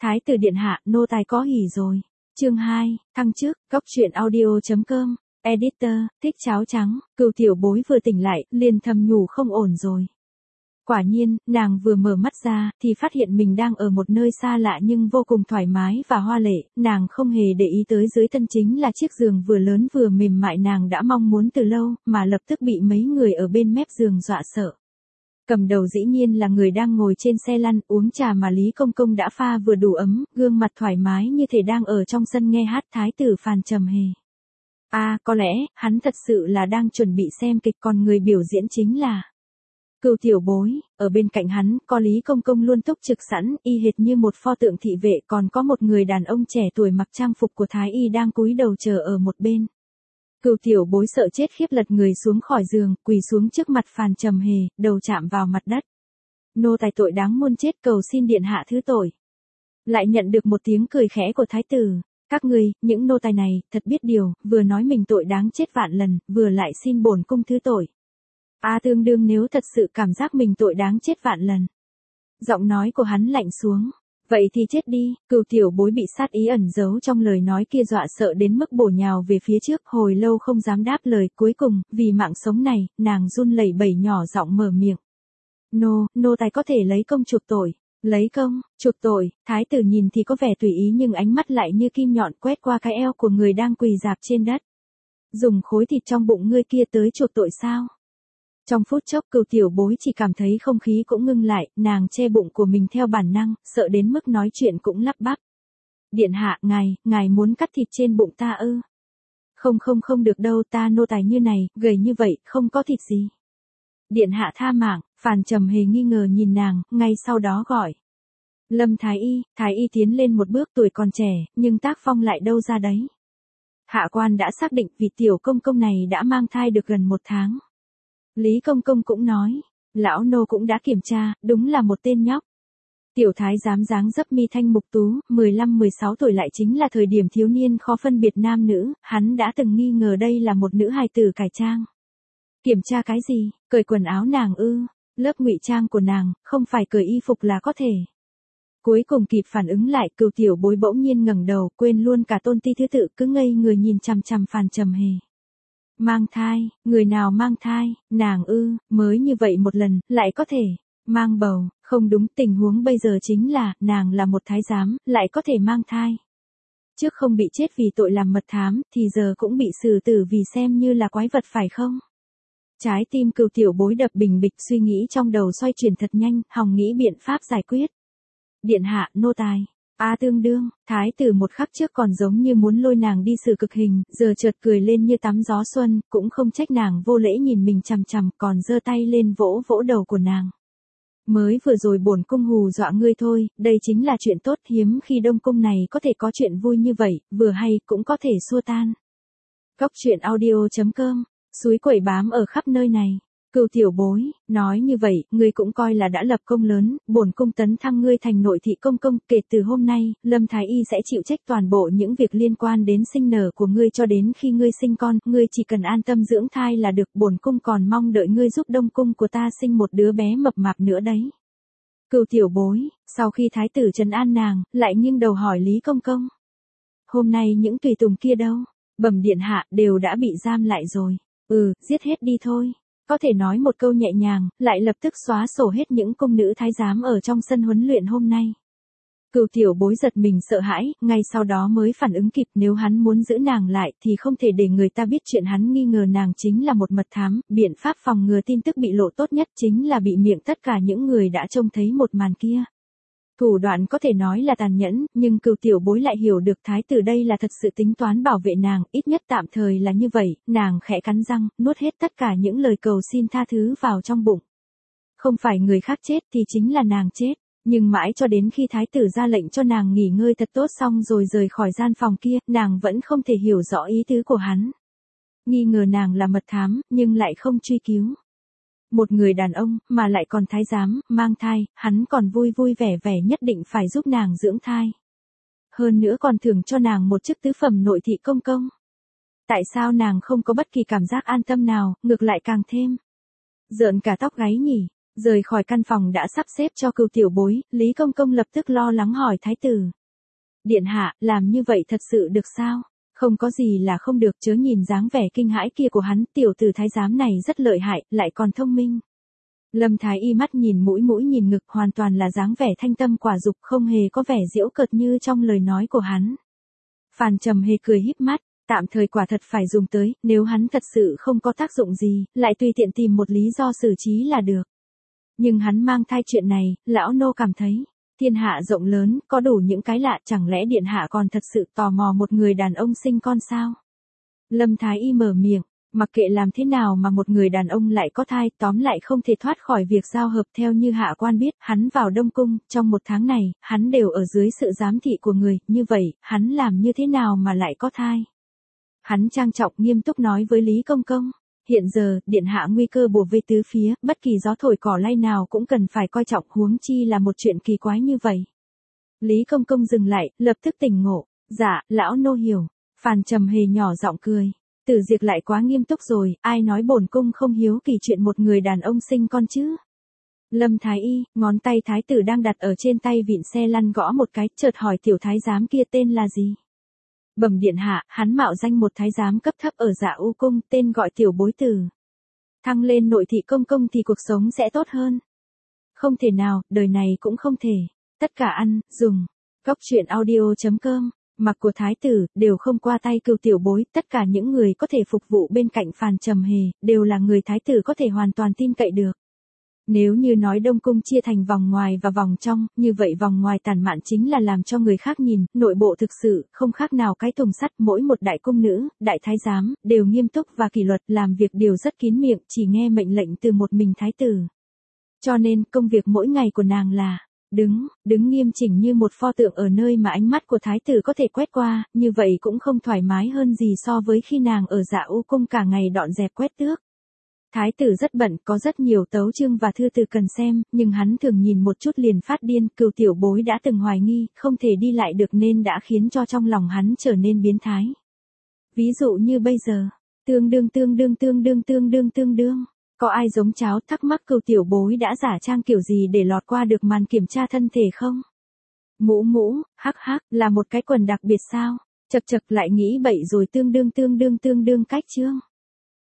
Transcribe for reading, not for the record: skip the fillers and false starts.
Thái tử điện hạ, nô tài có hỉ rồi. Chương 2, thăng chức, góc truyện audio.com, editor, thích cháo trắng, Cừu tiểu bối vừa tỉnh lại, liền thầm nhủ không ổn rồi. Quả nhiên, nàng vừa mở mắt ra, thì phát hiện mình đang ở một nơi xa lạ nhưng vô cùng thoải mái và hoa lệ, nàng không hề để ý tới dưới thân chính là chiếc giường vừa lớn vừa mềm mại nàng đã mong muốn từ lâu, mà lập tức bị mấy người ở bên mép giường dọa sợ. Cầm đầu dĩ nhiên là người đang ngồi trên xe lăn uống trà mà Lý Công Công đã pha vừa đủ ấm, gương mặt thoải mái như thể đang ở trong sân nghe hát Thái tử Phàn Trầm Hề. Có lẽ, hắn thật sự là đang chuẩn bị xem kịch còn người biểu diễn chính là Cừu tiểu bối, ở bên cạnh hắn, có Lý Công Công luôn túc trực sẵn, y hệt như một pho tượng thị vệ, còn có một người đàn ông trẻ tuổi mặc trang phục của Thái y đang cúi đầu chờ ở một bên. Cừu tiểu bối sợ chết khiếp lật người xuống khỏi giường, quỳ xuống trước mặt Phàn Trầm Hề, đầu chạm vào mặt đất. Nô tài tội đáng muôn chết, cầu xin điện hạ thứ tội. Lại nhận được một tiếng cười khẽ của thái tử. Các ngươi, những nô tài này, thật biết điều, vừa nói mình tội đáng chết vạn lần, vừa lại xin bổn cung thứ tội. Tương đương nếu thật sự cảm giác mình tội đáng chết vạn lần. Giọng nói của hắn lạnh xuống. Vậy thì chết đi, Cừu tiểu bối bị sát ý ẩn giấu trong lời nói kia dọa sợ đến mức bổ nhào về phía trước, hồi lâu không dám đáp lời, cuối cùng, vì mạng sống này, nàng run lẩy bẩy nhỏ giọng mở miệng. Nô tài có thể lấy công chuộc tội. Lấy công, chuộc tội, thái tử nhìn thì có vẻ tùy ý nhưng ánh mắt lại như kim nhọn quét qua cái eo của người đang quỳ rạp trên đất. Dùng khối thịt trong bụng ngươi kia tới chuộc tội sao? Trong phút chốc Cừu tiểu bối chỉ cảm thấy không khí cũng ngưng lại, nàng che bụng của mình theo bản năng, sợ đến mức nói chuyện cũng lắp bắp. Điện hạ, ngài muốn cắt thịt trên bụng ta ư? Không được đâu, ta nô tài như này, gầy như vậy, không có thịt gì. Điện hạ tha mạng, Phàn Trầm Hề nghi ngờ nhìn nàng, ngay sau đó gọi. Lâm Thái y tiến lên một bước, tuổi còn trẻ, nhưng tác phong lại đâu ra đấy. Hạ quan đã xác định vị tiểu công công này đã mang thai được gần 1 tháng. Lý Công Công cũng nói, lão nô cũng đã kiểm tra, đúng là một tên nhóc. Tiểu thái giám dáng dấp mi thanh mục tú, 15-16 tuổi lại chính là thời điểm thiếu niên khó phân biệt nam nữ, hắn đã từng nghi ngờ đây là một nữ hài tử cải trang. Kiểm tra cái gì, cởi quần áo nàng ư? Lớp ngụy trang của nàng, không phải cởi y phục là có thể. Cuối cùng kịp phản ứng lại, Cừu tiểu bối bỗng nhiên ngẩng đầu, quên luôn cả tôn ti thứ tự, cứ ngây người nhìn chằm chằm Phàn Trầm Hề. Mang thai, người nào mang thai, nàng ư? Mới như vậy một lần, lại có thể mang bầu, không đúng, tình huống bây giờ chính là, nàng là một thái giám, lại có thể mang thai. Trước không bị chết vì tội làm mật thám, thì giờ cũng bị xử tử vì xem như là quái vật phải không? Trái tim Cừu tiểu bối đập bình bịch, suy nghĩ trong đầu xoay chuyển thật nhanh, hòng nghĩ biện pháp giải quyết. Điện hạ, nô tài. Tương đương, thái tử một khắc trước còn giống như muốn lôi nàng đi xử cực hình, giờ chợt cười lên như tắm gió xuân, cũng không trách nàng vô lễ nhìn mình chằm chằm, còn giơ tay lên vỗ vỗ đầu của nàng. Mới vừa rồi bổn cung hù dọa ngươi thôi, đây chính là chuyện tốt, hiếm khi đông cung này có thể có chuyện vui như vậy, vừa hay cũng có thể xua tan. Góc truyện audio.com, suối quẩy bám ở khắp nơi này. Cừu tiểu bối, nói như vậy, ngươi cũng coi là đã lập công lớn, bổn cung tấn thăng ngươi thành nội thị công công, kể từ hôm nay, Lâm Thái y sẽ chịu trách toàn bộ những việc liên quan đến sinh nở của ngươi cho đến khi ngươi sinh con, ngươi chỉ cần an tâm dưỡng thai là được, bổn cung còn mong đợi ngươi giúp đông cung của ta sinh một đứa bé mập mạp nữa đấy. Cừu tiểu bối, sau khi thái tử trấn an nàng, lại nghiêng đầu hỏi Lý Công Công. Hôm nay những tùy tùng kia đâu? Bẩm điện hạ, đều đã bị giam lại rồi. Giết hết đi thôi. Có thể nói một câu nhẹ nhàng, lại lập tức xóa sổ hết những cung nữ thái giám ở trong sân huấn luyện hôm nay. Cừu tiểu bối giật mình sợ hãi, ngay sau đó mới phản ứng kịp, nếu hắn muốn giữ nàng lại thì không thể để người ta biết chuyện hắn nghi ngờ nàng chính là một mật thám, biện pháp phòng ngừa tin tức bị lộ tốt nhất chính là bị miệng tất cả những người đã trông thấy một màn kia. Thủ đoạn có thể nói là tàn nhẫn, nhưng Cừu tiểu bối lại hiểu được thái tử đây là thật sự tính toán bảo vệ nàng, ít nhất tạm thời là như vậy, nàng khẽ cắn răng, nuốt hết tất cả những lời cầu xin tha thứ vào trong bụng. Không phải người khác chết thì chính là nàng chết, nhưng mãi cho đến khi thái tử ra lệnh cho nàng nghỉ ngơi thật tốt xong rồi rời khỏi gian phòng kia, nàng vẫn không thể hiểu rõ ý tứ của hắn. Nghi ngờ nàng là mật thám, nhưng lại không truy cứu. Một người đàn ông, mà lại còn thái giám, mang thai, hắn còn vui vui vẻ vẻ nhất định phải giúp nàng dưỡng thai. Hơn nữa còn thưởng cho nàng một chức tứ phẩm nội thị công công. Tại sao nàng không có bất kỳ cảm giác an tâm nào, ngược lại càng thêm rợn cả tóc gáy nhỉ? Rời khỏi căn phòng đã sắp xếp cho Cửu tiểu bối, Lý Công Công lập tức lo lắng hỏi thái tử. Điện hạ, làm như vậy thật sự được sao? Không có gì là không được, chớ nhìn dáng vẻ kinh hãi kia của hắn, tiểu tử thái giám này rất lợi hại, lại còn thông minh. Lâm Thái Y mắt nhìn mũi nhìn ngực, hoàn toàn là dáng vẻ thanh tâm quả dục, không hề có vẻ giễu cợt như trong lời nói của hắn. Phàn Trầm Hề cười híp mắt, tạm thời quả thật phải dùng tới, nếu hắn thật sự không có tác dụng gì, lại tùy tiện tìm một lý do xử trí là được. Nhưng hắn mang thai chuyện này, lão nô cảm thấy, thiên hạ rộng lớn, có đủ những cái lạ, chẳng lẽ điện hạ còn thật sự tò mò một người đàn ông sinh con sao? Lâm Thái Y mở miệng, mặc kệ làm thế nào mà một người đàn ông lại có thai, tóm lại không thể thoát khỏi việc giao hợp. Theo như hạ quan biết, hắn vào Đông Cung, trong một tháng này, hắn đều ở dưới sự giám thị của người, như vậy, hắn làm như thế nào mà lại có thai? Hắn trang trọng nghiêm túc nói với Lý Công Công. Hiện giờ, điện hạ nguy cơ bủa vây tứ phía, bất kỳ gió thổi cỏ lay nào cũng cần phải coi trọng, huống chi là một chuyện kỳ quái như vậy. Lý Công Công dừng lại, lập tức tỉnh ngộ. Dạ, lão nô hiểu. Phàn Trầm Hề nhỏ giọng cười. Tử Diệp lại quá nghiêm túc rồi, ai nói bổn cung không hiếu kỳ chuyện một người đàn ông sinh con chứ? Lâm Thái Y, ngón tay thái tử đang đặt ở trên tay vịn xe lăn gõ một cái, chợt hỏi tiểu thái giám kia tên là gì? Bẩm điện hạ, hắn mạo danh một thái giám cấp thấp ở Dạ U cung, tên gọi Tiểu Bối Tử. Thăng lên nội thị công công thì cuộc sống sẽ tốt hơn. Không thể nào, đời này cũng không thể. Tất cả ăn, dùng. Góc truyện audio.com, mặc của thái tử, đều không qua tay Cửu tiểu bối, tất cả những người có thể phục vụ bên cạnh Phàn Trầm Hề, đều là người thái tử có thể hoàn toàn tin cậy được. Nếu như nói Đông Cung chia thành vòng ngoài và vòng trong, như vậy vòng ngoài tản mạn chính là làm cho người khác nhìn, nội bộ thực sự, không khác nào cái thùng sắt, mỗi một đại cung nữ, đại thái giám, đều nghiêm túc và kỷ luật, làm việc đều rất kín miệng, chỉ nghe mệnh lệnh từ một mình thái tử. Cho nên, công việc mỗi ngày của nàng là, đứng nghiêm chỉnh như một pho tượng ở nơi mà ánh mắt của thái tử có thể quét qua, như vậy cũng không thoải mái hơn gì so với khi nàng ở Dạ U cung cả ngày dọn dẹp quét tước. Thái tử rất bận, có rất nhiều tấu chương và thư từ cần xem, nhưng hắn thường nhìn một chút liền phát điên. Cửu tiểu bối đã từng hoài nghi, không thể đi lại được nên đã khiến cho trong lòng hắn trở nên biến thái. Ví dụ như bây giờ, tương đương. Có ai giống cháo, thắc mắc Cửu tiểu bối đã giả trang kiểu gì để lọt qua được màn kiểm tra thân thể không? Mũ, hắc, là một cái quần đặc biệt sao? Chật lại nghĩ bậy rồi tương đương cách chương.